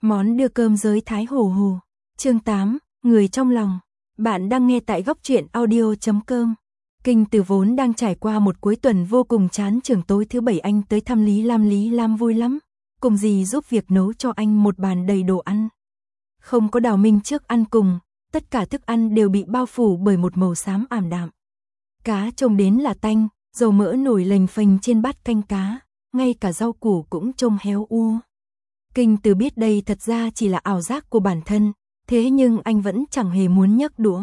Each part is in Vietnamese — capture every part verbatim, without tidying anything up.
Món đưa cơm giới Thái Hồ Hồ. Chương tám, người trong lòng. Bạn đang nghe tại góc truyện audio chấm com. Kinh Từ vốn đang trải qua một cuối tuần vô cùng chán chường, tối thứ bảy anh tới thăm Lý Lam. Lý Lam vui lắm, cùng dì giúp việc nấu cho anh một bàn đầy đồ ăn. Không có Đào Minh trước ăn cùng, tất cả thức ăn đều bị bao phủ bởi một màu xám ảm đạm. Cá trông đến là tanh, dầu mỡ nổi lềnh phềnh trên bát canh cá, ngay cả rau củ cũng trông héo u. Kinh Từ biết đây thật ra chỉ là ảo giác của bản thân, thế nhưng anh vẫn chẳng hề muốn nhấc đũa.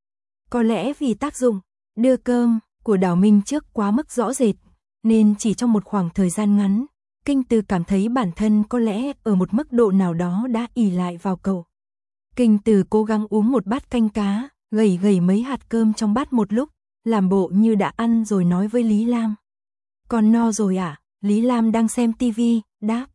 Có lẽ vì tác dụng đưa cơm của Đào Minh trước quá mức rõ rệt, nên chỉ trong một khoảng thời gian ngắn, Kinh Từ cảm thấy bản thân có lẽ ở một mức độ nào đó đã ỷ lại vào cậu. Kinh Từ cố gắng uống một bát canh cá, gầy gầy mấy hạt cơm trong bát một lúc, làm bộ như đã ăn rồi nói với Lý Lam. Con no rồi à? Lý Lam đang xem tivi, đáp.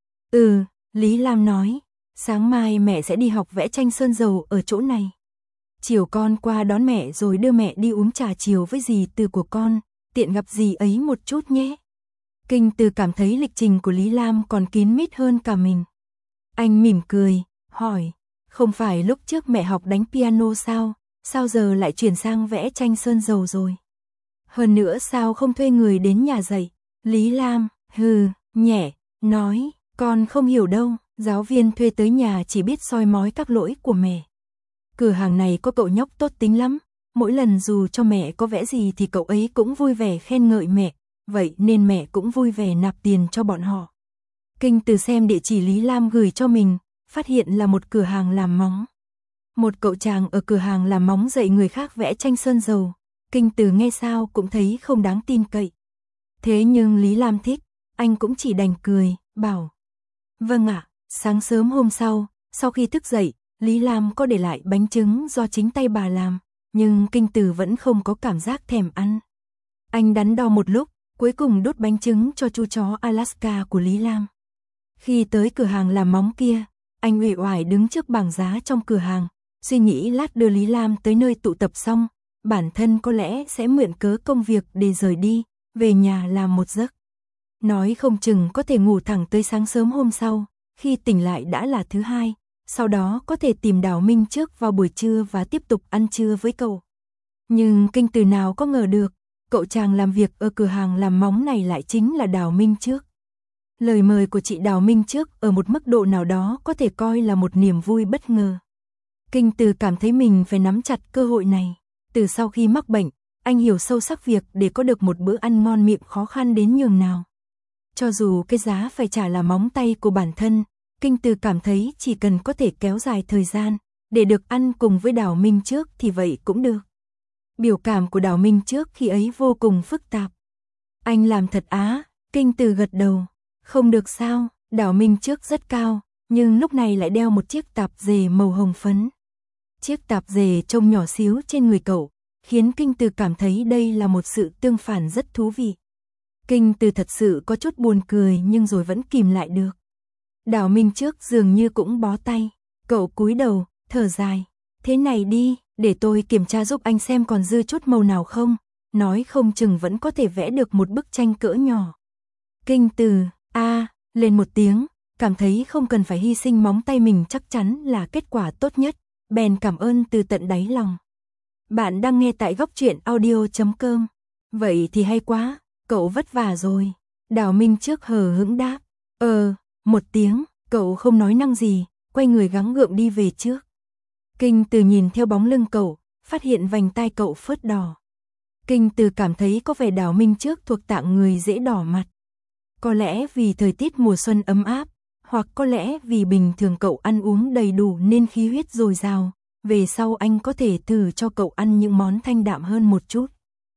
Ừ, Lý Lam nói, sáng mai mẹ sẽ đi học vẽ tranh sơn dầu ở chỗ này. Chiều con qua đón mẹ rồi đưa mẹ đi uống trà chiều với dì Từ của con, tiện gặp dì ấy một chút nhé. Kinh Từ cảm thấy lịch trình của Lý Lam còn kín mít hơn cả mình. Anh mỉm cười, hỏi, không phải lúc trước mẹ học đánh piano sao, sao giờ lại chuyển sang vẽ tranh sơn dầu rồi? Hơn nữa sao không thuê người đến nhà dạy? Lý Lam, hừ, nhẹ, nói, con không hiểu đâu, giáo viên thuê tới nhà chỉ biết soi mói các lỗi của mẹ. Cửa hàng này có cậu nhóc tốt tính lắm, mỗi lần dù cho mẹ có vẽ gì thì cậu ấy cũng vui vẻ khen ngợi mẹ, vậy nên mẹ cũng vui vẻ nạp tiền cho bọn họ. Kinh Từ xem địa chỉ Lý Lam gửi cho mình, phát hiện là một cửa hàng làm móng. Một cậu chàng ở cửa hàng làm móng dạy người khác vẽ tranh sơn dầu, Kinh Từ nghe sao cũng thấy không đáng tin cậy. Thế nhưng Lý Lam thích, anh cũng chỉ đành cười, bảo. Vâng ạ. Sáng sớm hôm sau, sau khi thức dậy, Lý Lam có để lại bánh trứng do chính tay bà làm, nhưng Kinh Từ vẫn không có cảm giác thèm ăn. Anh đắn đo một lúc, cuối cùng đút bánh trứng cho chú chó Alaska của Lý Lam. Khi tới cửa hàng làm móng kia, anh uể oải đứng trước bảng giá trong cửa hàng, suy nghĩ lát đưa Lý Lam tới nơi tụ tập xong, bản thân có lẽ sẽ mượn cớ công việc để rời đi, về nhà làm một giấc. Nói không chừng có thể ngủ thẳng tới sáng sớm hôm sau, khi tỉnh lại đã là thứ hai, sau đó có thể tìm Đào Minh trước vào buổi trưa và tiếp tục ăn trưa với cậu. Nhưng Kinh Từ nào có ngờ được, cậu chàng làm việc ở cửa hàng làm móng này lại chính là Đào Minh trước. Lời mời của chị Đào Minh trước ở một mức độ nào đó có thể coi là một niềm vui bất ngờ. Kinh Từ cảm thấy mình phải nắm chặt cơ hội này. Từ sau khi mắc bệnh, anh hiểu sâu sắc việc để có được một bữa ăn ngon miệng khó khăn đến nhường nào. Cho dù cái giá phải trả là móng tay của bản thân, Kinh Từ cảm thấy chỉ cần có thể kéo dài thời gian, để được ăn cùng với Đào Minh trước thì vậy cũng được. Biểu cảm của Đào Minh trước khi ấy vô cùng phức tạp. Anh làm thật á, Kinh Từ gật đầu. Không được sao, Đào Minh trước rất cao, nhưng lúc này lại đeo một chiếc tạp dề màu hồng phấn. Chiếc tạp dề trông nhỏ xíu trên người cậu, khiến Kinh Từ cảm thấy đây là một sự tương phản rất thú vị. Kinh Từ thật sự có chút buồn cười nhưng rồi vẫn kìm lại được. Đào Minh trước dường như cũng bó tay, cậu cúi đầu, thở dài. Thế này đi, để tôi kiểm tra giúp anh xem còn dư chút màu nào không, nói không chừng vẫn có thể vẽ được một bức tranh cỡ nhỏ. Kinh Từ, a à, lên một tiếng, cảm thấy không cần phải hy sinh móng tay mình chắc chắn là kết quả tốt nhất, bèn cảm ơn từ tận đáy lòng. Bạn đang nghe tại góc truyện audio chấm com. Vậy thì hay quá, cậu vất vả rồi. Đào Minh trước hờ hững đáp. Ờ, một tiếng, cậu không nói năng gì, quay người gắng gượng đi về trước. Kinh Từ nhìn theo bóng lưng cậu, phát hiện vành tai cậu phớt đỏ. Kinh Từ cảm thấy có vẻ Đào Minh trước thuộc tạng người dễ đỏ mặt. Có lẽ vì thời tiết mùa xuân ấm áp, hoặc có lẽ vì bình thường cậu ăn uống đầy đủ nên khí huyết dồi dào, về sau anh có thể thử cho cậu ăn những món thanh đạm hơn một chút.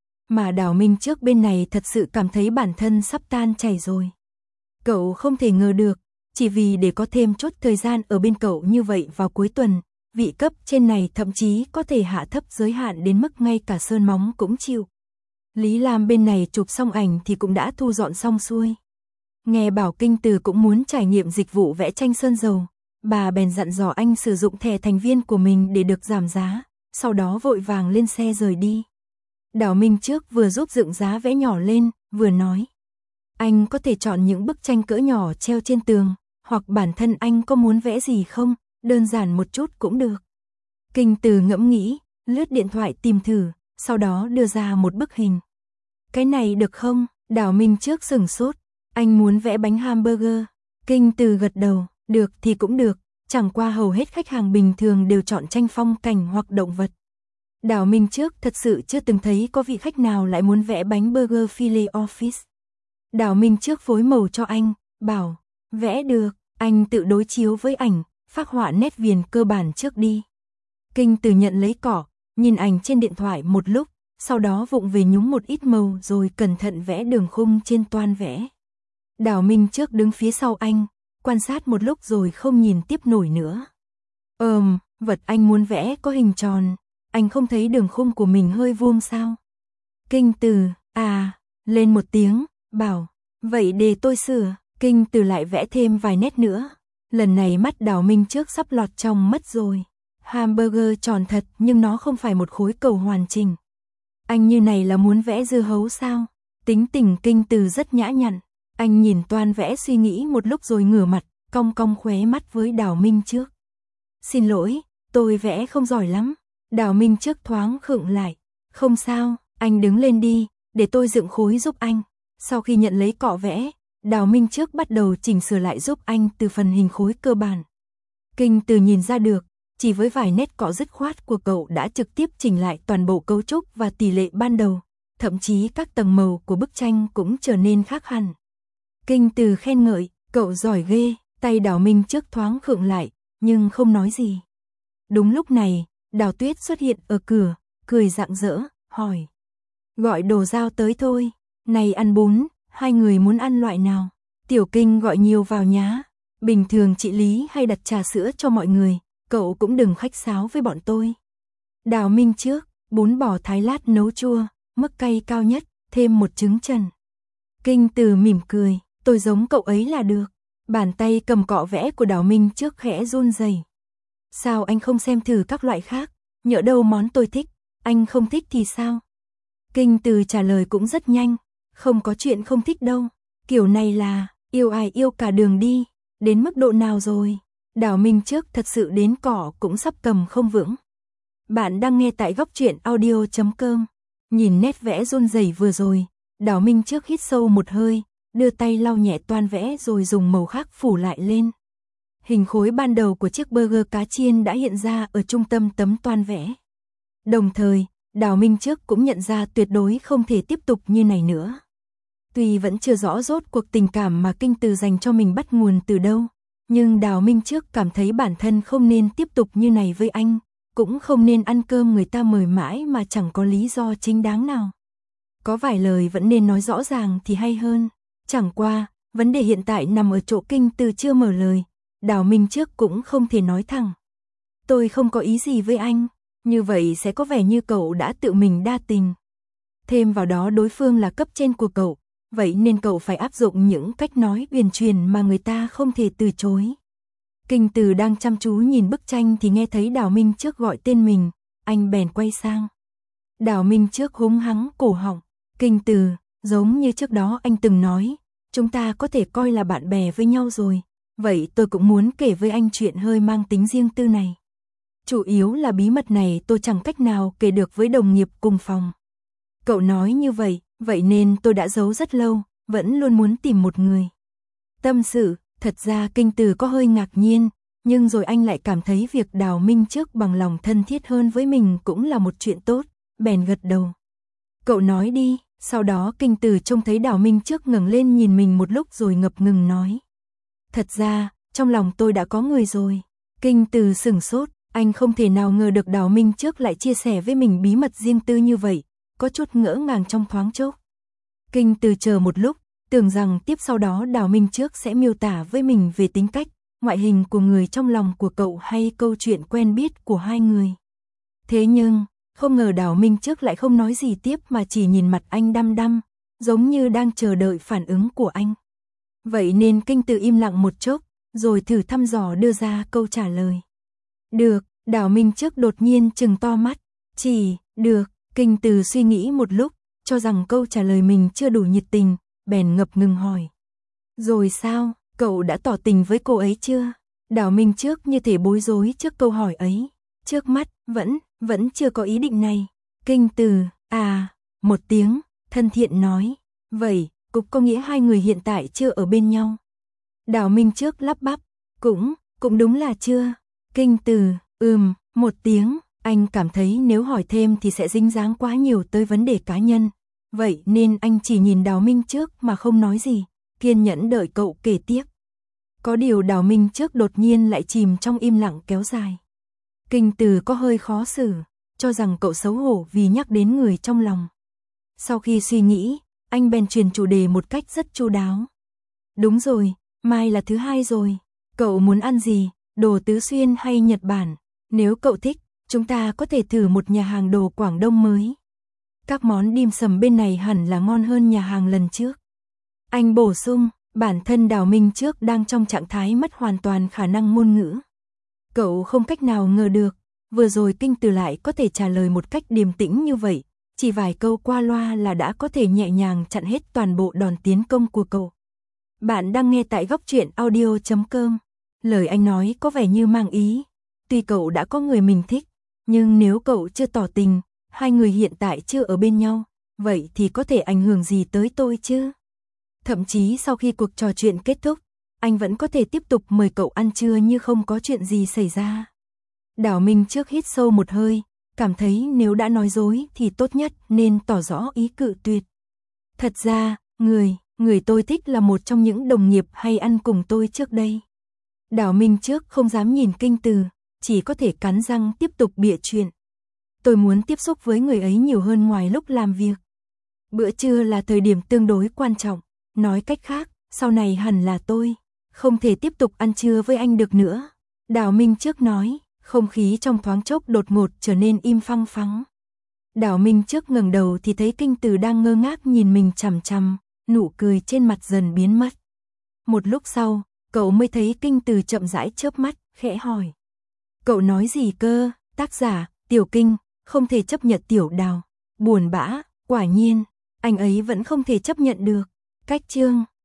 Mà Đào Minh trước bên này thật sự cảm thấy bản thân sắp tan chảy rồi. Cậu không thể ngờ được, chỉ vì để có thêm chút thời gian ở bên cậu như vậy vào cuối tuần, vị cấp trên này thậm chí có thể hạ thấp giới hạn đến mức ngay cả sơn móng cũng chịu. Lý Lam bên này chụp xong ảnh thì cũng đã thu dọn xong xuôi. Nghe bảo Kinh Từ cũng muốn trải nghiệm dịch vụ vẽ tranh sơn dầu, bà bèn dặn dò anh sử dụng thẻ thành viên của mình để được giảm giá, sau đó vội vàng lên xe rời đi. Đào Minh trước vừa giúp dựng giá vẽ nhỏ lên, vừa nói. Anh có thể chọn những bức tranh cỡ nhỏ treo trên tường, hoặc bản thân anh có muốn vẽ gì không, đơn giản một chút cũng được. Kinh Từ ngẫm nghĩ, lướt điện thoại tìm thử, sau đó đưa ra một bức hình. Cái này được không? Đào Minh trước sửng sốt, anh muốn vẽ bánh hamburger. Kinh Từ gật đầu, được thì cũng được, chẳng qua hầu hết khách hàng bình thường đều chọn tranh phong cảnh hoặc động vật. Đào Minh trước thật sự chưa từng thấy có vị khách nào lại muốn vẽ bánh burger filet office. Đào Minh trước phối màu cho anh, bảo, vẽ được, anh tự đối chiếu với ảnh, phác họa nét viền cơ bản trước đi. Kinh Từ nhận lấy cỏ, nhìn ảnh trên điện thoại một lúc, sau đó vụng về nhúng một ít màu rồi cẩn thận vẽ đường khung trên toan vẽ. Đào Minh trước đứng phía sau anh, quan sát một lúc rồi không nhìn tiếp nổi nữa. Ờm, vật anh muốn vẽ có hình tròn, anh không thấy đường khung của mình hơi vuông sao? Kinh Từ, à, lên một tiếng, bảo, vậy để tôi sửa. Kinh Từ lại vẽ thêm vài nét nữa. Lần này mắt Đào Minh trước sắp lọt trong mất rồi. Hamburger tròn thật nhưng nó không phải một khối cầu hoàn chỉnh. Anh như này là muốn vẽ dưa hấu sao? Tính tình Kinh Từ rất nhã nhặn. Anh nhìn toan vẽ suy nghĩ một lúc rồi ngửa mặt, cong cong khóe mắt với Đào Minh trước. Xin lỗi, tôi vẽ không giỏi lắm. Đào Minh trước thoáng khựng lại. Không sao, anh đứng lên đi, để tôi dựng khối giúp anh. Sau khi nhận lấy cọ vẽ, Đào Minh trước bắt đầu chỉnh sửa lại giúp anh từ phần hình khối cơ bản. Kinh Từ nhìn ra được, chỉ với vài nét cọ dứt khoát của cậu đã trực tiếp chỉnh lại toàn bộ cấu trúc và tỷ lệ ban đầu, thậm chí các tầng màu của bức tranh cũng trở nên khác hẳn. Kinh Từ khen ngợi, cậu giỏi ghê, tay Đào Minh trước thoáng khựng lại, nhưng không nói gì. Đúng lúc này, Đào Tuyết xuất hiện ở cửa, cười rạng rỡ, hỏi. Gọi đồ giao tới thôi, này ăn bún, hai người muốn ăn loại nào? Tiểu Kinh gọi nhiều vào nhá, bình thường chị Lý hay đặt trà sữa cho mọi người, cậu cũng đừng khách sáo với bọn tôi. Đào Minh trước, bún bò Thái lát nấu chua, mức cay cao nhất, thêm một trứng trần. Kinh Từ mỉm cười, tôi giống cậu ấy là được. Bàn tay cầm cọ vẽ của Đào Minh trước khẽ run rẩy. Sao anh không xem thử các loại khác, nhỡ đâu món tôi thích, anh không thích thì sao? Kinh Từ trả lời cũng rất nhanh, không có chuyện không thích đâu, kiểu này là, yêu ai yêu cả đường đi, đến mức độ nào rồi? Đào Minh trước thật sự đến cỏ cũng sắp cầm không vững. Bạn đang nghe tại góc truyện audio chấm com. Nhìn nét vẽ run rẩy vừa rồi, Đào Minh trước hít sâu một hơi, đưa tay lau nhẹ toan vẽ rồi dùng màu khác phủ lại lên. Hình khối ban đầu của chiếc burger cá chiên đã hiện ra ở trung tâm tấm toan vẽ. Đồng thời, Đào Minh trước cũng nhận ra tuyệt đối không thể tiếp tục như này nữa. Tuy vẫn chưa rõ rốt cuộc tình cảm mà Kinh Từ dành cho mình bắt nguồn từ đâu, nhưng Đào Minh trước cảm thấy bản thân không nên tiếp tục như này với anh, cũng không nên ăn cơm người ta mời mãi mà chẳng có lý do chính đáng nào. Có vài lời vẫn nên nói rõ ràng thì hay hơn. Chẳng qua, vấn đề hiện tại nằm ở chỗ Kinh Từ chưa mở lời, Đào Minh trước cũng không thể nói thẳng. Tôi không có ý gì với anh, như vậy sẽ có vẻ như cậu đã tự mình đa tình. Thêm vào đó đối phương là cấp trên của cậu, vậy nên cậu phải áp dụng những cách nói uyển chuyển mà người ta không thể từ chối. Kinh Từ đang chăm chú nhìn bức tranh thì nghe thấy Đào Minh trước gọi tên mình, anh bèn quay sang. Đào Minh trước húng hắng cổ họng, Kinh Từ, giống như trước đó anh từng nói, chúng ta có thể coi là bạn bè với nhau rồi, vậy tôi cũng muốn kể với anh chuyện hơi mang tính riêng tư này. Chủ yếu là bí mật này tôi chẳng cách nào kể được với đồng nghiệp cùng phòng. Cậu nói như vậy, vậy nên tôi đã giấu rất lâu, vẫn luôn muốn tìm một người tâm sự. Thật ra Kinh Từ có hơi ngạc nhiên, nhưng rồi anh lại cảm thấy việc Đào Minh trước bằng lòng thân thiết hơn với mình cũng là một chuyện tốt, bèn gật đầu. Cậu nói đi. Sau đó Kinh Từ trông thấy Đào Minh trước ngẩng lên nhìn mình một lúc rồi ngập ngừng nói. Thật ra, trong lòng tôi đã có người rồi. Kinh Từ sửng sốt, anh không thể nào ngờ được Đào Minh trước lại chia sẻ với mình bí mật riêng tư như vậy, có chút ngỡ ngàng trong thoáng chốc. Kinh Từ chờ một lúc, tưởng rằng tiếp sau đó Đào Minh trước sẽ miêu tả với mình về tính cách, ngoại hình của người trong lòng của cậu hay câu chuyện quen biết của hai người. Thế nhưng, không ngờ Đào Minh trước lại không nói gì tiếp mà chỉ nhìn mặt anh đăm đăm, giống như đang chờ đợi phản ứng của anh. Vậy nên Kinh Từ im lặng một chốc, rồi thử thăm dò đưa ra câu trả lời. Được, Đào Minh trước đột nhiên trừng to mắt. Chỉ, được, Kinh Từ suy nghĩ một lúc, cho rằng câu trả lời mình chưa đủ nhiệt tình, bèn ngập ngừng hỏi. Rồi sao? Cậu đã tỏ tình với cô ấy chưa? Đào Minh trước như thể bối rối trước câu hỏi ấy. Trước mắt, vẫn, vẫn chưa có ý định này. Kinh Từ, à, một tiếng, thân thiện nói. Vậy, cũng có nghĩa hai người hiện tại chưa ở bên nhau. Đào Minh trước lắp bắp. Cũng, cũng đúng là chưa. Kinh Từ, ừm, một tiếng. Anh cảm thấy nếu hỏi thêm thì sẽ dính dáng quá nhiều tới vấn đề cá nhân. Vậy nên anh chỉ nhìn Đào Minh trước mà không nói gì, kiên nhẫn đợi cậu kể tiếp. Có điều Đào Minh trước đột nhiên lại chìm trong im lặng kéo dài. Kinh Từ có hơi khó xử, cho rằng cậu xấu hổ vì nhắc đến người trong lòng. Sau khi suy nghĩ, anh bèn truyền chủ đề một cách rất chu đáo. Đúng rồi, mai là thứ hai rồi. Cậu muốn ăn gì, đồ Tứ Xuyên hay Nhật Bản? Nếu cậu thích, chúng ta có thể thử một nhà hàng đồ Quảng Đông mới. Các món dim sầm bên này hẳn là ngon hơn nhà hàng lần trước. Anh bổ sung, bản thân Đào Minh trước đang trong trạng thái mất hoàn toàn khả năng ngôn ngữ. Cậu không cách nào ngờ được, vừa rồi Kinh Từ lại có thể trả lời một cách điềm tĩnh như vậy, chỉ vài câu qua loa là đã có thể nhẹ nhàng chặn hết toàn bộ đòn tiến công của cậu. Bạn đang nghe tại góc truyện audio chấm com. Lời anh nói có vẻ như mang ý, tuy cậu đã có người mình thích, nhưng nếu cậu chưa tỏ tình, hai người hiện tại chưa ở bên nhau, vậy thì có thể ảnh hưởng gì tới tôi chứ? Thậm chí sau khi cuộc trò chuyện kết thúc, anh vẫn có thể tiếp tục mời cậu ăn trưa như không có chuyện gì xảy ra. Đào Minh trước hít sâu một hơi, cảm thấy nếu đã nói dối thì tốt nhất nên tỏ rõ ý cự tuyệt. Thật ra, người, người tôi thích là một trong những đồng nghiệp hay ăn cùng tôi trước đây. Đào Minh trước không dám nhìn Kinh Từ, chỉ có thể cắn răng tiếp tục bịa chuyện. Tôi muốn tiếp xúc với người ấy nhiều hơn ngoài lúc làm việc. Bữa trưa là thời điểm tương đối quan trọng, nói cách khác, sau này hẳn là tôi không thể tiếp tục ăn trưa với anh được nữa. Đào Minh trước nói, không khí trong thoáng chốc đột ngột trở nên im phăng phắng. Đào Minh trước ngẩng đầu thì thấy Kinh Từ đang ngơ ngác nhìn mình chằm chằm, nụ cười trên mặt dần biến mất. Một lúc sau, cậu mới thấy Kinh Từ chậm rãi chớp mắt, khẽ hỏi. Cậu nói gì cơ? Tác giả, Tiểu Kinh, không thể chấp nhận Tiểu Đào. Buồn bã, quả nhiên, anh ấy vẫn không thể chấp nhận được. Cách chương